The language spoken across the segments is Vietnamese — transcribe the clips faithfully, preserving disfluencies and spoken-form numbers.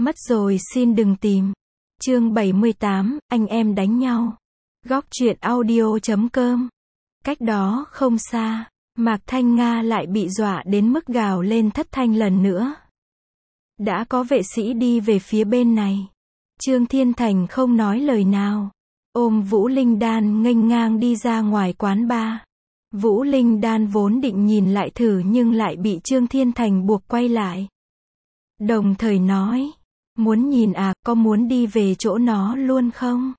Mất rồi xin đừng tìm. Chương bảy mươi tám, anh em đánh nhau. Góc truyện audio chấm com. Cách đó không xa, Mạc Thanh Nga lại bị dọa đến mức gào lên thất thanh lần nữa. Đã có vệ sĩ đi về phía bên này. Trương Thiên Thành không nói lời nào, ôm Vũ Linh Đan nghênh ngang đi ra ngoài quán bar. Vũ Linh Đan vốn định nhìn lại thử nhưng lại bị Trương Thiên Thành buộc quay lại. Đồng thời nói, muốn nhìn à, có muốn đi về chỗ nó luôn không?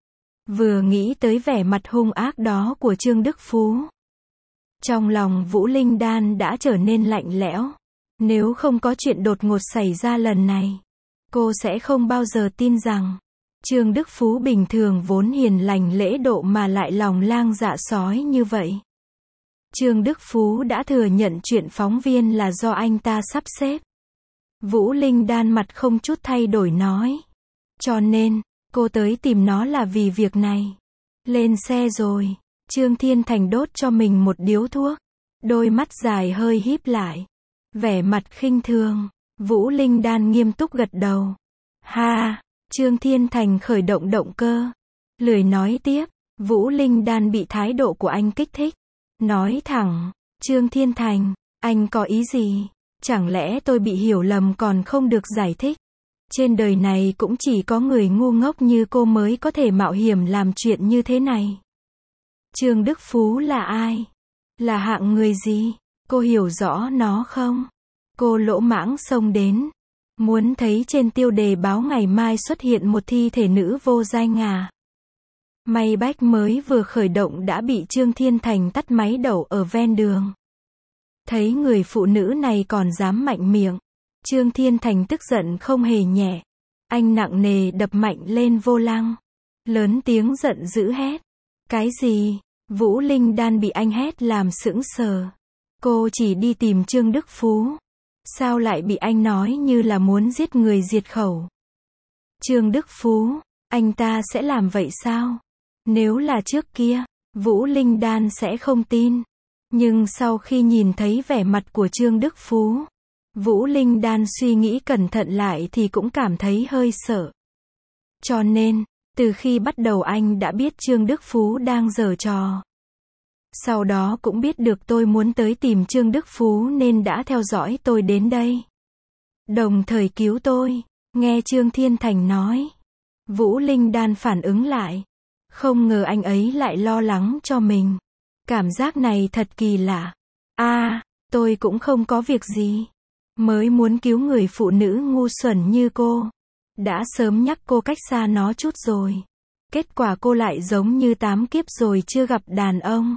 Vừa nghĩ tới vẻ mặt hung ác đó của Trương Đức Phú, trong lòng Vũ Linh Đan đã trở nên lạnh lẽo. Nếu không có chuyện đột ngột xảy ra lần này, cô sẽ không bao giờ tin rằng Trương Đức Phú bình thường vốn hiền lành lễ độ mà lại lòng lang dạ sói như vậy. Trương Đức Phú đã thừa nhận chuyện phóng viên là do anh ta sắp xếp. Vũ Linh Đan mặt không chút thay đổi nói. Cho nên, cô tới tìm nó là vì việc này. Lên xe rồi, Trương Thiên Thành đốt cho mình một điếu thuốc. Đôi mắt dài hơi híp lại. Vẻ mặt khinh thường. Vũ Linh Đan nghiêm túc gật đầu. Ha, Trương Thiên Thành khởi động động cơ. Lười nói tiếp, Vũ Linh Đan bị thái độ của anh kích thích. Nói thẳng, Trương Thiên Thành, anh có ý gì? Chẳng lẽ tôi bị hiểu lầm còn không được giải thích? Trên đời này cũng chỉ có người ngu ngốc như cô mới có thể mạo hiểm làm chuyện như thế này. Trương Đức Phú là ai? Là hạng người gì? Cô hiểu rõ nó không? Cô lỗ mãng xông đến. Muốn thấy trên tiêu đề báo ngày mai xuất hiện một thi thể nữ vô danh à? May bách mới vừa khởi động đã bị Trương Thiên Thành tắt máy đậu ở ven đường. Thấy người phụ nữ này còn dám mạnh miệng, Trương Thiên Thành tức giận không hề nhẹ. Anh nặng nề đập mạnh lên vô lăng. Lớn tiếng giận dữ hét. Cái gì? Vũ Linh Đan bị anh hét làm sững sờ. Cô chỉ đi tìm Trương Đức Phú. Sao lại bị anh nói như là muốn giết người diệt khẩu? Trương Đức Phú, anh ta sẽ làm vậy sao? Nếu là trước kia, Vũ Linh Đan sẽ không tin. Nhưng sau khi nhìn thấy vẻ mặt của Trương Đức Phú, Vũ Linh Đan suy nghĩ cẩn thận lại thì cũng cảm thấy hơi sợ. Cho nên, từ khi bắt đầu anh đã biết Trương Đức Phú đang giở trò. Sau đó cũng biết được tôi muốn tới tìm Trương Đức Phú nên đã theo dõi tôi đến đây. Đồng thời cứu tôi. Nghe Trương Thiên Thành nói, Vũ Linh Đan phản ứng lại. Không ngờ anh ấy lại lo lắng cho mình. Cảm giác này thật kỳ lạ. À, tôi cũng không có việc gì. Mới muốn cứu người phụ nữ ngu xuẩn như cô. Đã sớm nhắc cô cách xa nó chút rồi. Kết quả cô lại giống như tám kiếp rồi chưa gặp đàn ông.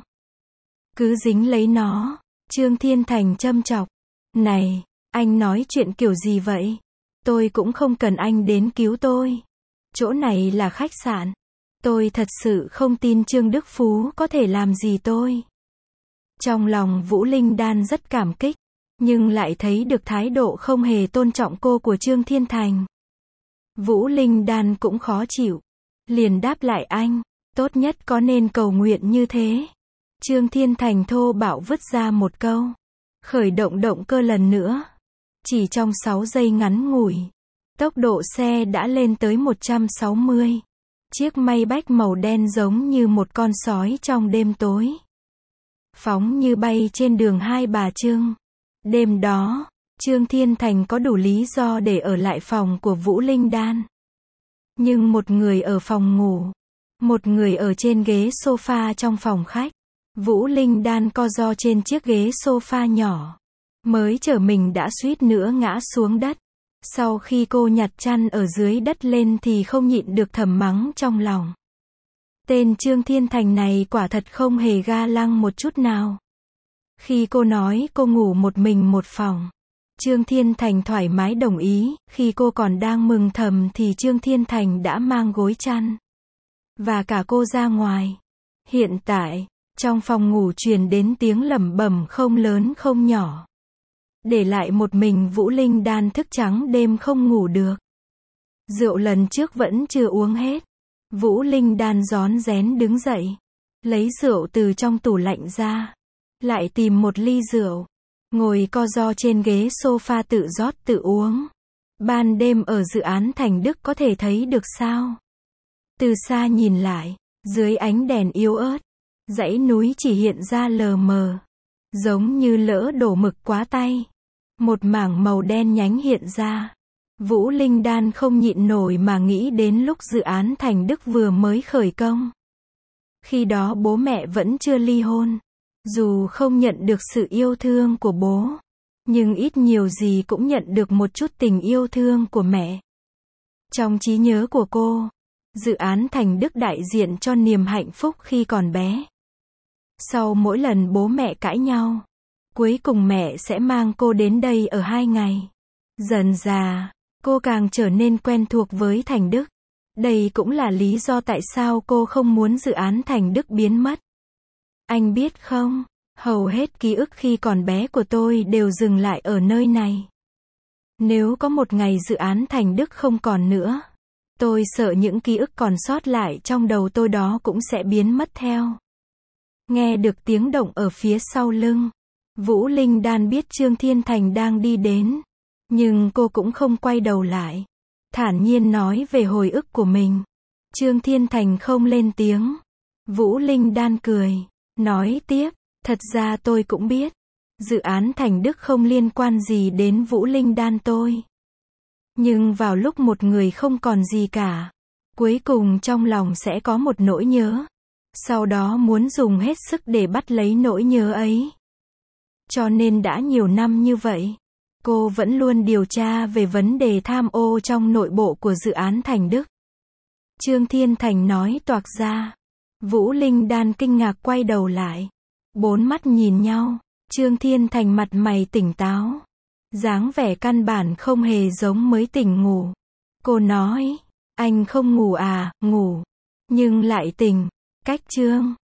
Cứ dính lấy nó. Trương Thiên Thành châm chọc. Này, anh nói chuyện kiểu gì vậy? Tôi cũng không cần anh đến cứu tôi. Chỗ này là khách sạn. Tôi thật sự không tin Trương Đức Phú có thể làm gì tôi. Trong lòng Vũ Linh Đan rất cảm kích, nhưng lại thấy được thái độ không hề tôn trọng cô của Trương Thiên Thành. Vũ Linh Đan cũng khó chịu. Liền đáp lại anh, tốt nhất có nên cầu nguyện như thế. Trương Thiên Thành thô bạo vứt ra một câu. Khởi động động cơ lần nữa. Chỉ trong sáu giây ngắn ngủi, tốc độ xe đã lên tới một trăm sáu mươi. Chiếc Maybach màu đen giống như một con sói trong đêm tối. Phóng như bay trên đường Hai Bà Trưng. Đêm đó, Trương Thiên Thành có đủ lý do để ở lại phòng của Vũ Linh Đan. Nhưng một người ở phòng ngủ, một người ở trên ghế sofa trong phòng khách. Vũ Linh Đan co ro trên chiếc ghế sofa nhỏ. Mới chở mình đã suýt nữa ngã xuống đất. Sau khi cô nhặt chăn ở dưới đất lên thì không nhịn được thầm mắng trong lòng. Tên Trương Thiên Thành này quả thật không hề ga lăng một chút nào. Khi cô nói cô ngủ một mình một phòng, Trương Thiên Thành thoải mái đồng ý. Khi cô còn đang mừng thầm thì Trương Thiên Thành đã mang gối chăn và cả cô ra ngoài. Hiện tại, trong phòng ngủ truyền đến tiếng lẩm bẩm không lớn không nhỏ. Để lại một mình Vũ Linh Đan thức trắng đêm không ngủ được. Rượu lần trước vẫn chưa uống hết. Vũ Linh Đan rón rén đứng dậy. Lấy rượu từ trong tủ lạnh ra. Lại tìm một ly rượu. Ngồi co ro trên ghế sofa tự rót tự uống. Ban đêm ở dự án Thành Đức có thể thấy được sao? Từ xa nhìn lại, dưới ánh đèn yếu ớt, dãy núi chỉ hiện ra lờ mờ, giống như lỡ đổ mực quá tay. Một mảng màu đen nhánh hiện ra. Vũ Linh Đan không nhịn nổi mà nghĩ đến lúc dự án Thành Đức vừa mới khởi công. Khi đó bố mẹ vẫn chưa ly hôn. Dù không nhận được sự yêu thương của bố, nhưng ít nhiều gì cũng nhận được một chút tình yêu thương của mẹ. Trong trí nhớ của cô, dự án Thành Đức đại diện cho niềm hạnh phúc khi còn bé. Sau mỗi lần bố mẹ cãi nhau, cuối cùng mẹ sẽ mang cô đến đây ở hai ngày. Dần dà, cô càng trở nên quen thuộc với Thành Đức. Đây cũng là lý do tại sao cô không muốn dự án Thành Đức biến mất. Anh biết không, hầu hết ký ức khi còn bé của tôi đều dừng lại ở nơi này. Nếu có một ngày dự án Thành Đức không còn nữa, tôi sợ những ký ức còn sót lại trong đầu tôi đó cũng sẽ biến mất theo. Nghe được tiếng động ở phía sau lưng, Vũ Linh Đan biết Trương Thiên Thành đang đi đến, nhưng cô cũng không quay đầu lại. Thản nhiên nói về hồi ức của mình. Trương Thiên Thành không lên tiếng. Vũ Linh Đan cười, nói tiếp, thật ra tôi cũng biết, dự án Thành Đức không liên quan gì đến Vũ Linh Đan tôi. Nhưng vào lúc một người không còn gì cả, cuối cùng trong lòng sẽ có một nỗi nhớ. Sau đó muốn dùng hết sức để bắt lấy nỗi nhớ ấy. Cho nên đã nhiều năm như vậy, cô vẫn luôn điều tra về vấn đề tham ô trong nội bộ của dự án Thành Đức. Trương Thiên Thành nói toạc ra. Vũ Linh Đan kinh ngạc quay đầu lại. Bốn mắt nhìn nhau. Trương Thiên Thành mặt mày tỉnh táo. Dáng vẻ căn bản không hề giống mới tỉnh ngủ. Cô nói, anh không ngủ à, ngủ. Nhưng lại tỉnh. Cách Trương